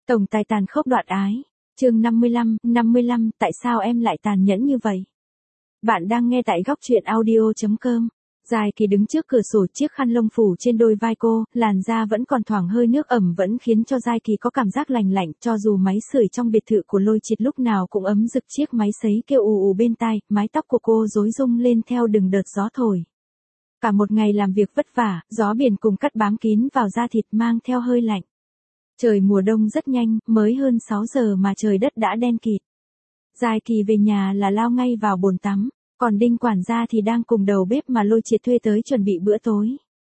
Tổng tài tàn khốc đoạn ái. Chương 55, tại sao em lại tàn nhẫn như vậy? Bạn đang nghe tại góc truyện audio.com. Dài Kỳ đứng trước cửa sổ, chiếc khăn lông phủ trên đôi vai cô, làn da vẫn còn thoảng hơi nước ẩm vẫn khiến cho Dài Kỳ có cảm giác lành lạnh, cho dù máy sưởi trong biệt thự của Lôi Triệt lúc nào cũng ấm rực, chiếc máy sấy kêu ù ù bên tai, mái tóc của cô rối rung lên theo từng đợt gió thổi. Cả một ngày làm việc vất vả, gió biển cùng cắt bám kín vào da thịt mang theo hơi lạnh. Trời mùa đông rất nhanh, mới hơn 6 giờ mà trời đất đã đen kịt. Dài Kỳ về nhà là lao ngay vào bồn tắm, còn Đinh quản gia thì đang cùng đầu bếp mà Lôi Triệt thuê tới chuẩn bị bữa tối.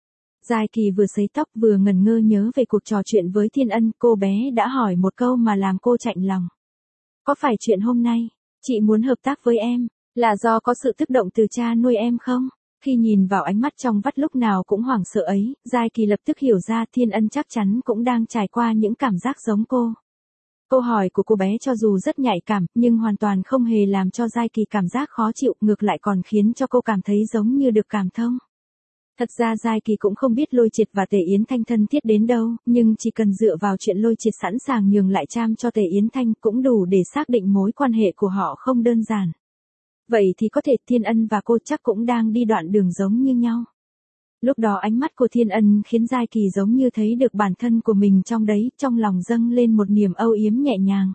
Dài Kỳ vừa sấy tóc vừa ngẩn ngơ nhớ về cuộc trò chuyện với Thiên Ân, cô bé đã hỏi một câu mà làm cô chạnh lòng. Có phải chuyện hôm nay, chị muốn hợp tác với em, là do có sự tức động từ cha nuôi em không? Khi nhìn vào ánh mắt trong vắt lúc nào cũng hoảng sợ ấy, Dài Kỳ lập tức hiểu ra Thiên Ân chắc chắn cũng đang trải qua những cảm giác giống cô. Câu hỏi của cô bé cho dù rất nhạy cảm, nhưng hoàn toàn không hề làm cho Dài Kỳ cảm giác khó chịu, ngược lại còn khiến cho cô cảm thấy giống như được cảm thông. Thật ra Dài Kỳ cũng không biết Lôi Triệt và Tề Yến Thanh thân thiết đến đâu, nhưng chỉ cần dựa vào chuyện Lôi Triệt sẵn sàng nhường lại Tram cho Tề Yến Thanh cũng đủ để xác định mối quan hệ của họ không đơn giản. Vậy thì có thể Thiên Ân và cô chắc cũng đang đi đoạn đường giống như nhau. Lúc đó ánh mắt của Thiên Ân khiến Dài Kỳ giống như thấy được bản thân của mình trong đấy, trong lòng dâng lên một niềm âu yếm nhẹ nhàng.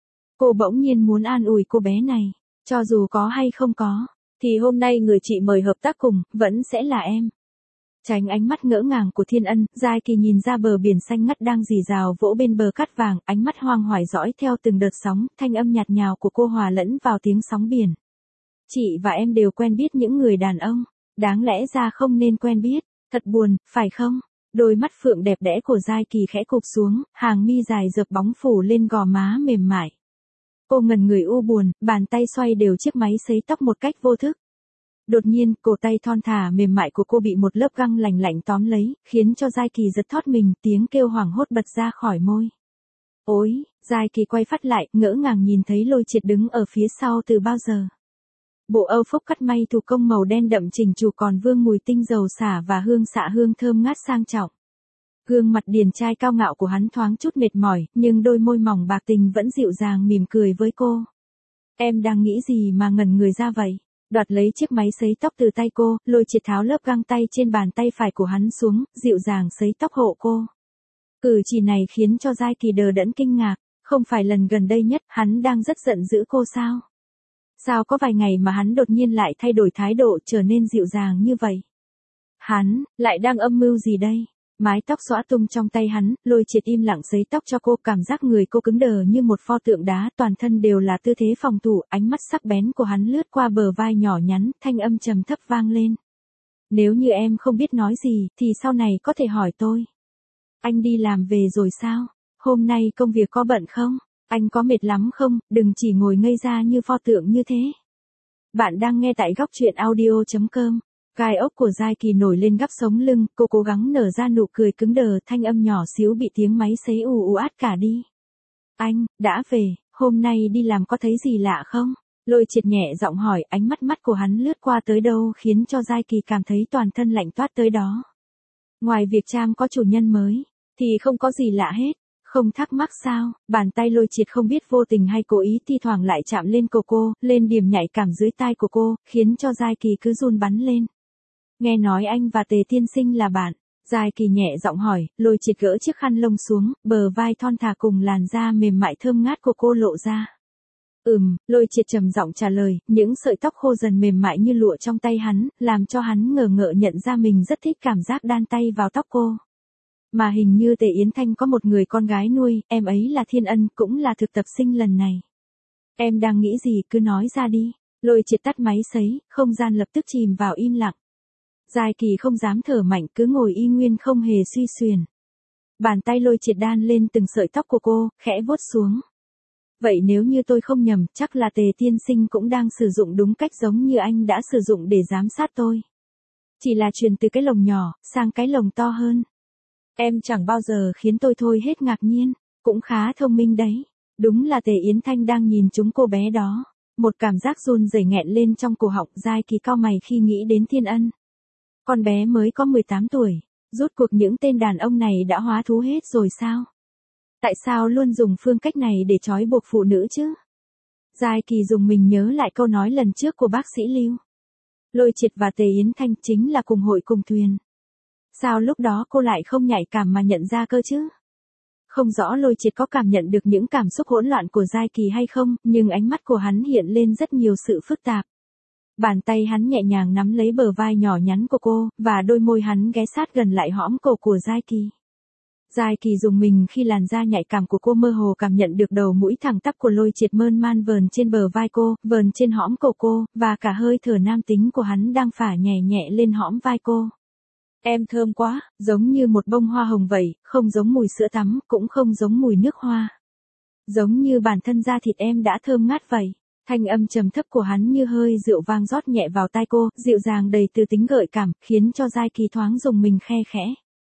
Cô bỗng nhiên muốn an ủi cô bé này, cho dù có hay không có, thì hôm nay người chị mời hợp tác cùng, vẫn sẽ là em. Tránh ánh mắt ngỡ ngàng của Thiên Ân, Dài Kỳ nhìn ra bờ biển xanh ngắt đang rì rào vỗ bên bờ cát vàng, ánh mắt hoang hoài dõi theo từng đợt sóng, thanh âm nhạt nhào của cô hòa lẫn vào tiếng sóng biển. Chị và em đều quen biết những người đàn ông, đáng lẽ ra không nên quen biết, thật buồn, phải không? Đôi mắt phượng đẹp đẽ của Dài Kỳ khẽ cụp xuống, hàng mi dài dợp bóng phủ lên gò má mềm mại. Cô ngẩn người u buồn, bàn tay xoay đều chiếc máy sấy tóc một cách vô thức. Đột nhiên, cổ tay thon thả mềm mại của cô bị một lớp găng lành lạnh tóm lấy, khiến cho Dài Kỳ giật thót mình, tiếng kêu hoảng hốt bật ra khỏi môi. Ôi, Dài Kỳ quay phát lại, ngỡ ngàng nhìn thấy Lôi Triệt đứng ở phía sau từ bao giờ. Bộ âu phúc cắt may thủ công màu đen đậm chỉnh chu còn vương mùi tinh dầu xả và hương xạ hương thơm ngát sang trọng. Gương mặt điển trai cao ngạo của hắn thoáng chút mệt mỏi, nhưng đôi môi mỏng bạc tình vẫn dịu dàng mỉm cười với cô. Em đang nghĩ gì mà ngẩn người ra vậy? Đoạt lấy chiếc máy sấy tóc từ tay cô, Lôi Triệt tháo lớp găng tay trên bàn tay phải của hắn xuống, dịu dàng sấy tóc hộ cô. Cử chỉ này khiến cho Dài Kỳ đờ đẫn kinh ngạc, không phải lần gần đây nhất hắn đang rất giận dữ cô sao? Sao có vài ngày mà hắn đột nhiên lại thay đổi thái độ trở nên dịu dàng như vậy? Hắn, lại đang âm mưu gì đây? Mái tóc xõa tung trong tay hắn, Lôi Triệt im lặng sấy tóc cho cô, cảm giác người cô cứng đờ như một pho tượng đá, toàn thân đều là tư thế phòng thủ, ánh mắt sắc bén của hắn lướt qua bờ vai nhỏ nhắn, thanh âm trầm thấp vang lên. Nếu như em không biết nói gì, thì sau này có thể hỏi tôi. Anh đi làm về rồi sao? Hôm nay công việc có bận không? Anh có mệt lắm không? Đừng chỉ ngồi ngây ra như pho tượng như thế. Bạn đang nghe tại góc truyện audio.com. Gai ốc của Dài Kỳ nổi lên gắp sống lưng, cô cố gắng nở ra nụ cười cứng đờ, thanh âm nhỏ xíu bị tiếng máy sấy ù ù át cả đi. Anh, đã về, hôm nay đi làm có thấy gì lạ không? Lôi Triệt nhẹ giọng hỏi, ánh mắt của hắn lướt qua tới đâu khiến cho Dài Kỳ cảm thấy toàn thân lạnh toát tới đó. Ngoài việc Tram có chủ nhân mới, thì không có gì lạ hết. Không thắc mắc sao? Bàn tay Lôi Triệt không biết vô tình hay cố ý thi thoảng lại chạm lên cổ cô, lên điểm nhạy cảm dưới tai của cô, khiến cho Dài Kỳ cứ run bắn lên. Nghe nói anh và Tề tiên sinh là bạn. Dài Kỳ nhẹ giọng hỏi, Lôi Triệt gỡ chiếc khăn lông xuống, bờ vai thon thả cùng làn da mềm mại thơm ngát của cô lộ ra. Lôi Triệt trầm giọng trả lời, những sợi tóc khô dần mềm mại như lụa trong tay hắn, làm cho hắn ngờ ngợ nhận ra mình rất thích cảm giác đan tay vào tóc cô. Mà hình như Tề Yến Thanh có một người con gái nuôi, em ấy là Thiên Ân, cũng là thực tập sinh lần này. Em đang nghĩ gì cứ nói ra đi. Lôi Triệt tắt máy sấy, không gian lập tức chìm vào im lặng. Dài Kỳ không dám thở mạnh, cứ ngồi y nguyên không hề suy xuyển. Bàn tay Lôi Triệt đan lên từng sợi tóc của cô, khẽ vuốt xuống. Vậy nếu như tôi không nhầm, chắc là Tề tiên sinh cũng đang sử dụng đúng cách giống như anh đã sử dụng để giám sát tôi. Chỉ là chuyển từ cái lồng nhỏ, sang cái lồng to hơn. Em chẳng bao giờ khiến tôi thôi hết ngạc nhiên, cũng khá thông minh đấy. Đúng là Tề Yến Thanh đang nhìn chúng cô bé đó. Một cảm giác run rẩy nghẹn lên trong cổ họng, Dài Kỳ cau mày khi nghĩ đến Thiên Ân. Con bé mới có 18 tuổi, rốt cuộc những tên đàn ông này đã hóa thú hết rồi sao? Tại sao luôn dùng phương cách này để trói buộc phụ nữ chứ? Giai Kỳ dùng mình nhớ lại câu nói lần trước của bác sĩ Lưu. Lôi Triệt và Tề Yến Thanh chính là cùng hội cùng thuyền. Sao lúc đó cô lại không nhạy cảm mà nhận ra cơ chứ? Không rõ Lôi Triệt có cảm nhận được những cảm xúc hỗn loạn của Giai Kỳ hay không, nhưng ánh mắt của hắn hiện lên rất nhiều sự phức tạp. Bàn tay hắn nhẹ nhàng nắm lấy bờ vai nhỏ nhắn của cô, và đôi môi hắn ghé sát gần lại hõm cổ của Giai Kỳ. Giai Kỳ dùng mình khi làn da nhạy cảm của cô mơ hồ cảm nhận được đầu mũi thẳng tắp của Lôi Triệt mơn man vờn trên bờ vai cô, vờn trên hõm cổ cô, và cả hơi thở nam tính của hắn đang phả nhẹ nhẹ lên hõm vai cô. Em thơm quá, giống như một bông hoa hồng vậy, không giống mùi sữa tắm, cũng không giống mùi nước hoa. Giống như bản thân da thịt em đã thơm ngát vậy. Thanh âm trầm thấp của hắn như hơi rượu vang rót nhẹ vào tai cô, dịu dàng đầy từ tính gợi cảm, khiến cho Giai Kỳ thoáng dùng mình khe khẽ.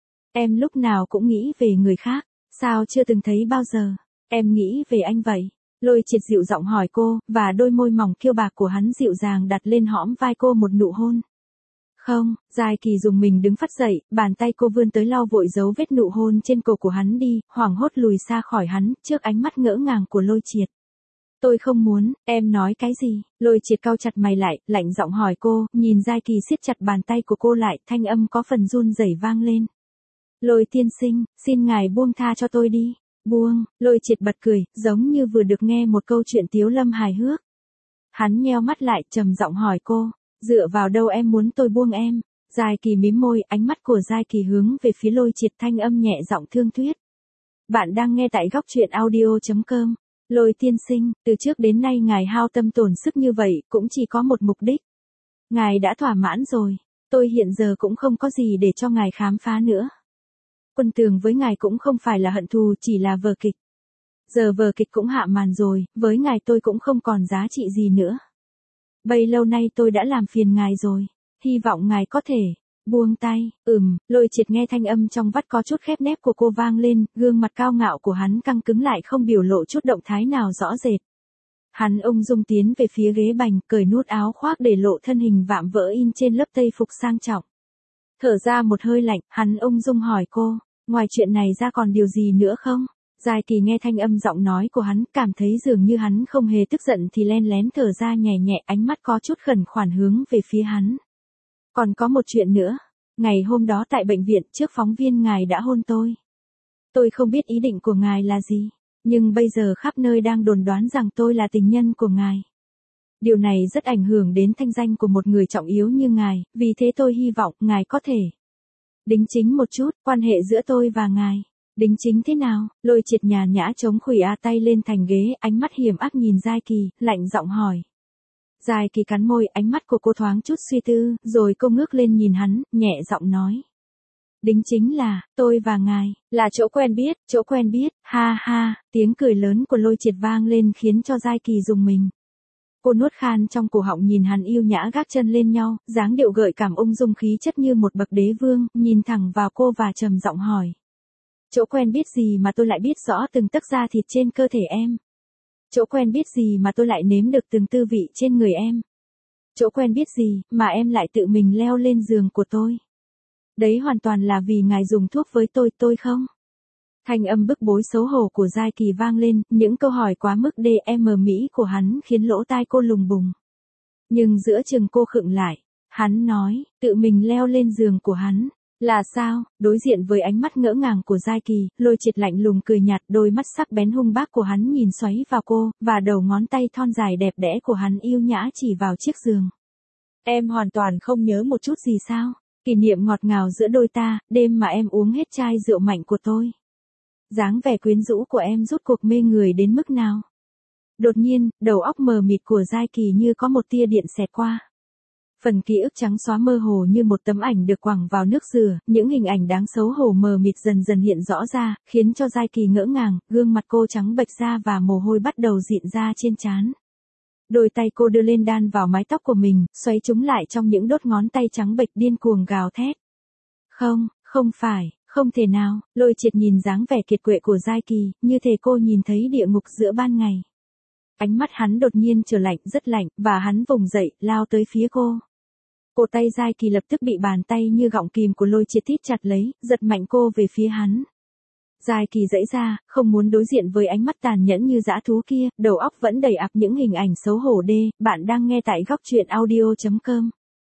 Em lúc nào cũng nghĩ về người khác, sao chưa từng thấy bao giờ? Em nghĩ về anh vậy. Lôi Triệt dịu giọng hỏi cô, và đôi môi mỏng kiêu bạc của hắn dịu dàng đặt lên hõm vai cô một nụ hôn. Không, Giai Kỳ dùng mình đứng phắt dậy, bàn tay cô vươn tới lau vội dấu vết nụ hôn trên cổ của hắn đi, hoảng hốt lùi xa khỏi hắn, trước ánh mắt ngỡ ngàng của Lôi Triệt. Tôi không muốn, em nói cái gì? Lôi Triệt cau chặt mày lại, lạnh giọng hỏi cô, nhìn Giai Kỳ siết chặt bàn tay của cô lại, thanh âm có phần run rẩy vang lên. Lôi tiên sinh, xin ngài buông tha cho tôi đi. Buông, Lôi Triệt bật cười, giống như vừa được nghe một câu chuyện tiếu lâm hài hước. Hắn nheo mắt lại, trầm giọng hỏi cô, dựa vào đâu em muốn tôi buông em? Giai Kỳ mím môi, ánh mắt của Giai Kỳ hướng về phía Lôi Triệt, thanh âm nhẹ giọng thương thuyết. Bạn đang nghe tại góc truyện audio.com. Lôi tiên sinh, từ trước đến nay ngài hao tâm tổn sức như vậy, cũng chỉ có một mục đích. Ngài đã thỏa mãn rồi, tôi hiện giờ cũng không có gì để cho ngài khám phá nữa. Quân tường với ngài cũng không phải là hận thù, chỉ là vở kịch. Giờ vở kịch cũng hạ màn rồi, với ngài tôi cũng không còn giá trị gì nữa. Bấy lâu nay tôi đã làm phiền ngài rồi, hy vọng ngài có thể buông tay. Lôi Triệt nghe thanh âm trong vắt có chút khép nép của cô vang lên, gương mặt cao ngạo của hắn căng cứng lại không biểu lộ chút động thái nào rõ rệt. Hắn ung dung tiến về phía ghế bành, cởi nút áo khoác để lộ thân hình vạm vỡ in trên lớp tây phục sang trọng. Thở ra một hơi lạnh, hắn ung dung hỏi cô, ngoài chuyện này ra còn điều gì nữa không? Giai Kỳ nghe thanh âm giọng nói của hắn, cảm thấy dường như hắn không hề tức giận thì len lén thở ra nhẹ nhẹ, ánh mắt có chút khẩn khoản hướng về phía hắn. Còn có một chuyện nữa, ngày hôm đó tại bệnh viện trước phóng viên ngài đã hôn tôi. Tôi không biết ý định của ngài là gì, nhưng bây giờ khắp nơi đang đồn đoán rằng tôi là tình nhân của ngài. Điều này rất ảnh hưởng đến thanh danh của một người trọng yếu như ngài, vì thế tôi hy vọng ngài có thể đính chính một chút quan hệ giữa tôi và ngài. Đính chính thế nào? Lôi Triệt nhàn nhã chống khuỷu tay lên thành ghế, ánh mắt hiểm ác nhìn Giai Kỳ, lạnh giọng hỏi. Giai Kỳ cắn môi, ánh mắt của cô thoáng chút suy tư, rồi cô ngước lên nhìn hắn, nhẹ giọng nói. Đính chính là, tôi và ngài, là chỗ quen biết, ha ha, tiếng cười lớn của Lôi Triệt vang lên khiến cho Giai Kỳ rùng mình. Cô nuốt khan trong cổ họng nhìn hắn yêu nhã gác chân lên nhau, dáng điệu gợi cảm ung dung khí chất như một bậc đế vương, nhìn thẳng vào cô và trầm giọng hỏi. Chỗ quen biết gì mà tôi lại biết rõ từng tấc da thịt trên cơ thể em? Chỗ quen biết gì mà tôi lại nếm được từng tư vị trên người em? Chỗ quen biết gì mà em lại tự mình leo lên giường của tôi? Đấy hoàn toàn là vì ngài dùng thuốc với tôi không? Thanh âm bức bối xấu hổ của Giai Kỳ vang lên, những câu hỏi quá mức DM mỹ của hắn khiến lỗ tai cô lùng bùng. Nhưng giữa chừng cô khựng lại, hắn nói, tự mình leo lên giường của hắn. Là sao? Đối diện với ánh mắt ngỡ ngàng của Giai Kỳ, Lôi Triệt lạnh lùng cười nhạt, đôi mắt sắc bén hung bác của hắn nhìn xoáy vào cô, và đầu ngón tay thon dài đẹp đẽ của hắn yêu nhã chỉ vào chiếc giường. Em hoàn toàn không nhớ một chút gì sao? Kỷ niệm ngọt ngào giữa đôi ta, đêm mà em uống hết chai rượu mạnh của tôi. Dáng vẻ quyến rũ của em rút cuộc mê người đến mức nào? Đột nhiên, đầu óc mờ mịt của Giai Kỳ như có một tia điện xẹt qua. Phần ký ức trắng xóa mơ hồ như một tấm ảnh được quẳng vào nước dừa, những hình ảnh đáng xấu hổ mờ mịt dần dần hiện rõ ra, khiến cho Giai Kỳ ngỡ ngàng, gương mặt cô trắng bệch ra và mồ hôi bắt đầu dịn ra trên trán. Đôi tay cô đưa lên đan vào mái tóc của mình, xoay chúng lại trong những đốt ngón tay trắng bệch điên cuồng gào thét. Không phải, không thể nào, Lôi Triệt nhìn dáng vẻ kiệt quệ của Giai Kỳ, như thể cô nhìn thấy địa ngục giữa ban ngày. Ánh mắt hắn đột nhiên trở lạnh, rất lạnh, và hắn vùng dậy, lao tới phía cô. Cổ tay Giai Kỳ lập tức bị bàn tay như gọng kìm của Lôi Triệt thít chặt lấy, giật mạnh cô về phía hắn. Giai Kỳ giãy ra, không muốn đối diện với ánh mắt tàn nhẫn như dã thú kia, đầu óc vẫn đầy ắp những hình ảnh xấu hổ đê, bạn đang nghe tại góc truyện audio.com.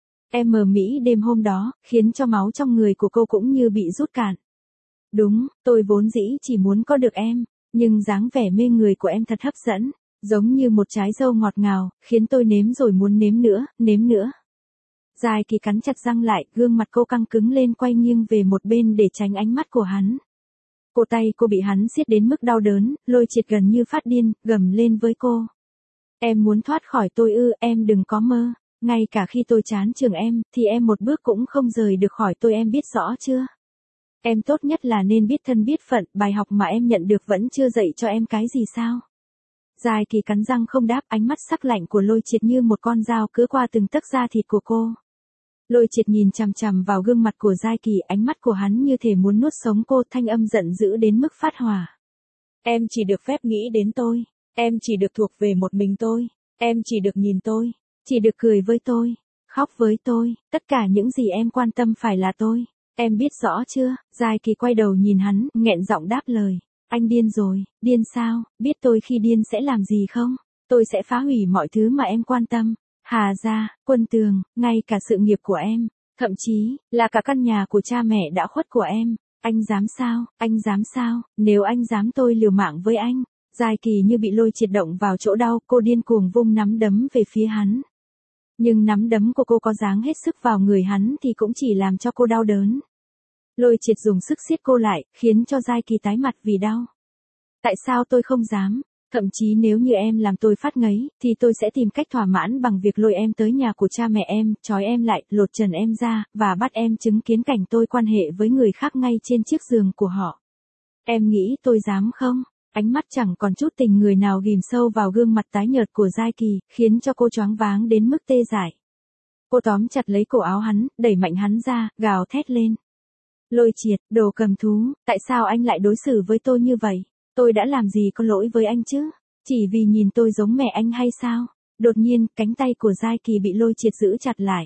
Em mờ mĩ đêm hôm đó, khiến cho máu trong người của cô cũng như bị rút cạn. Đúng, tôi vốn dĩ chỉ muốn có được em, nhưng dáng vẻ mê người của em thật hấp dẫn, giống như một trái dâu ngọt ngào, khiến tôi nếm rồi muốn nếm nữa, nếm nữa. Giai Kỳ cắn chặt răng lại, gương mặt cô căng cứng lên quay nghiêng về một bên để tránh ánh mắt của hắn. Cổ tay cô bị hắn siết đến mức đau đớn, Lôi Triệt gần như phát điên, gầm lên với cô. Em muốn thoát khỏi tôi ư, em đừng có mơ, ngay cả khi tôi chán trường em, thì em một bước cũng không rời được khỏi tôi, em biết rõ chưa? Em tốt nhất là nên biết thân biết phận, bài học mà em nhận được vẫn chưa dạy cho em cái gì sao? Giai Kỳ cắn răng không đáp, ánh mắt sắc lạnh của Lôi Triệt như một con dao cứa qua từng tấc da thịt của cô. Lôi Triệt nhìn chằm chằm vào gương mặt của Giai Kỳ, ánh mắt của hắn như thể muốn nuốt sống cô, thanh âm giận dữ đến mức phát hỏa. Em chỉ được phép nghĩ đến tôi, em chỉ được thuộc về một mình tôi, em chỉ được nhìn tôi, chỉ được cười với tôi, khóc với tôi, tất cả những gì em quan tâm phải là tôi, em biết rõ chưa? Giai Kỳ quay đầu nhìn hắn, nghẹn giọng đáp lời. Anh điên rồi, điên sao, biết tôi khi điên sẽ làm gì không? Tôi sẽ phá hủy mọi thứ mà em quan tâm. Hà gia, Quân Tường, ngay cả sự nghiệp của em, thậm chí là cả căn nhà của cha mẹ đã khuất của em. Anh dám sao, anh dám sao, nếu anh dám tôi liều mạng với anh. Giai Kỳ như bị Lôi Triệt động vào chỗ đau, cô điên cuồng vung nắm đấm về phía hắn. Nhưng nắm đấm của cô có dáng hết sức vào người hắn thì cũng chỉ làm cho cô đau đớn. Lôi Triệt dùng sức siết cô lại, khiến cho Giai Kỳ tái mặt vì đau. Tại sao tôi không dám? Thậm chí nếu như em làm tôi phát ngấy, thì tôi sẽ tìm cách thỏa mãn bằng việc lôi em tới nhà của cha mẹ em, trói em lại, lột trần em ra, và bắt em chứng kiến cảnh tôi quan hệ với người khác ngay trên chiếc giường của họ. Em nghĩ tôi dám không? Ánh mắt chẳng còn chút tình người nào ghim sâu vào gương mặt tái nhợt của Giai Kỳ, khiến cho cô choáng váng đến mức tê dại. Cô tóm chặt lấy cổ áo hắn, đẩy mạnh hắn ra, gào thét lên. Lôi Triệt, đồ cầm thú, tại sao anh lại đối xử với tôi như vậy? Tôi đã làm gì có lỗi với anh chứ? Chỉ vì nhìn tôi giống mẹ anh hay sao? Đột nhiên, cánh tay của Giai Kỳ bị Lôi Triệt giữ chặt lại.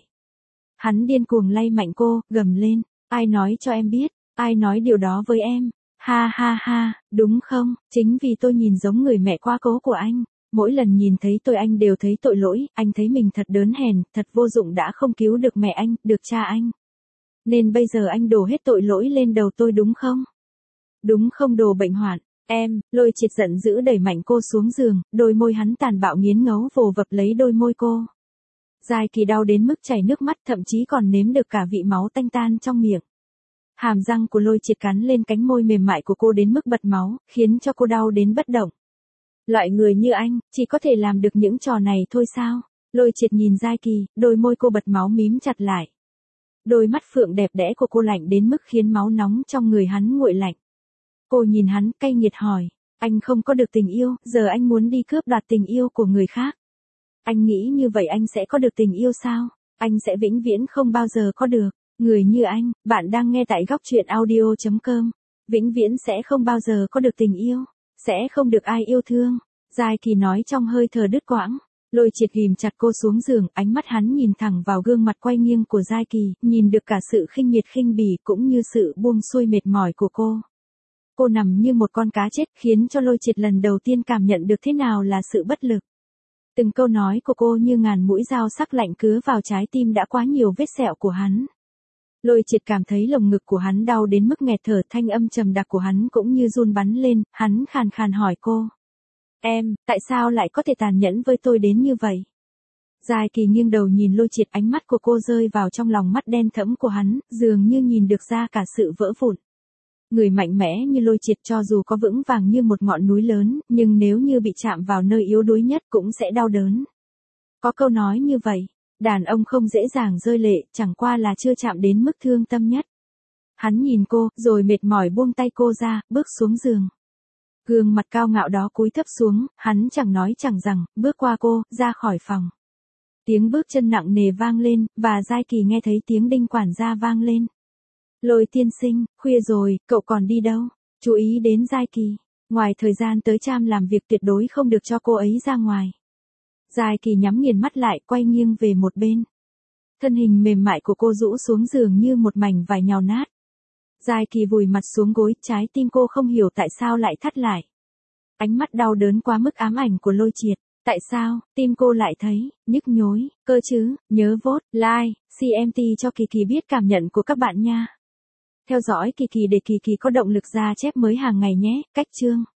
Hắn điên cuồng lay mạnh cô, gầm lên. Ai nói cho em biết? Ai nói điều đó với em? Ha ha ha, đúng không? Chính vì tôi nhìn giống người mẹ quá cố của anh. Mỗi lần nhìn thấy tôi anh đều thấy tội lỗi, anh thấy mình thật đớn hèn, thật vô dụng đã không cứu được mẹ anh, được cha anh. Nên bây giờ anh đổ hết tội lỗi lên đầu tôi đúng không? Đúng không đồ bệnh hoạn? Em, Lôi Triệt giận dữ đẩy mạnh cô xuống giường, đôi môi hắn tàn bạo nghiến ngấu vồ vập lấy đôi môi cô. Giai Kỳ đau đến mức chảy nước mắt, thậm chí còn nếm được cả vị máu tanh tan trong miệng. Hàm răng của Lôi Triệt cắn lên cánh môi mềm mại của cô đến mức bật máu, khiến cho cô đau đến bất động. Loại người như anh, chỉ có thể làm được những trò này thôi sao? Lôi Triệt nhìn Giai Kỳ, đôi môi cô bật máu mím chặt lại. Đôi mắt phượng đẹp đẽ của cô lạnh đến mức khiến máu nóng trong người hắn nguội lạnh. Cô nhìn hắn cay nghiệt hỏi, anh không có được tình yêu, giờ anh muốn đi cướp đoạt tình yêu của người khác. Anh nghĩ như vậy anh sẽ có được tình yêu sao? Anh sẽ vĩnh viễn không bao giờ có được. Người như anh, bạn đang nghe tại góc truyện audio.com. Vĩnh viễn sẽ không bao giờ có được tình yêu. Sẽ không được ai yêu thương. Giai Kỳ nói trong hơi thở đứt quãng. Lôi Triệt ghim chặt cô xuống giường, ánh mắt hắn nhìn thẳng vào gương mặt quay nghiêng của Giai Kỳ, nhìn được cả sự khinh miệt khinh bỉ cũng như sự buông xuôi mệt mỏi của cô. Cô nằm như một con cá chết, khiến cho Lôi Triệt lần đầu tiên cảm nhận được thế nào là sự bất lực. Từng câu nói của cô như ngàn mũi dao sắc lạnh cứa vào trái tim đã quá nhiều vết sẹo của hắn. Lôi Triệt cảm thấy lồng ngực của hắn đau đến mức nghẹt thở, thanh âm trầm đặc của hắn cũng như run bắn lên, hắn khàn khàn hỏi cô. Em, tại sao lại có thể tàn nhẫn với tôi đến như vậy? Giai Kỳ nghiêng đầu nhìn Lôi Triệt, ánh mắt của cô rơi vào trong lòng mắt đen thẫm của hắn, dường như nhìn được ra cả sự vỡ vụn. Người mạnh mẽ như Lôi Triệt cho dù có vững vàng như một ngọn núi lớn, nhưng nếu như bị chạm vào nơi yếu đuối nhất cũng sẽ đau đớn. Có câu nói như vậy, đàn ông không dễ dàng rơi lệ, chẳng qua là chưa chạm đến mức thương tâm nhất. Hắn nhìn cô, rồi mệt mỏi buông tay cô ra, bước xuống giường. Gương mặt cao ngạo đó cúi thấp xuống, hắn chẳng nói chẳng rằng, bước qua cô, ra khỏi phòng. Tiếng bước chân nặng nề vang lên, và Giai Kỳ nghe thấy tiếng đinh quản gia vang lên. Lôi tiên sinh, khuya rồi, cậu còn đi đâu? Chú ý đến Giai Kỳ. Ngoài thời gian tới Cham làm việc tuyệt đối không được cho cô ấy ra ngoài. Giai Kỳ nhắm nghiền mắt lại, quay nghiêng về một bên. Thân hình mềm mại của cô rũ xuống giường như một mảnh vải nhào nát. Giai Kỳ vùi mặt xuống gối, trái tim cô không hiểu tại sao lại thắt lại. Ánh mắt đau đớn quá mức ám ảnh của Lôi Triệt. Tại sao, tim cô lại thấy, nhức nhối, cơ chứ, nhớ vote, like, CMT cho Kỳ Kỳ biết cảm nhận của các bạn nha. Theo dõi Kỳ Kỳ để Kỳ Kỳ có động lực ra chép mới hàng ngày nhé, cách chương.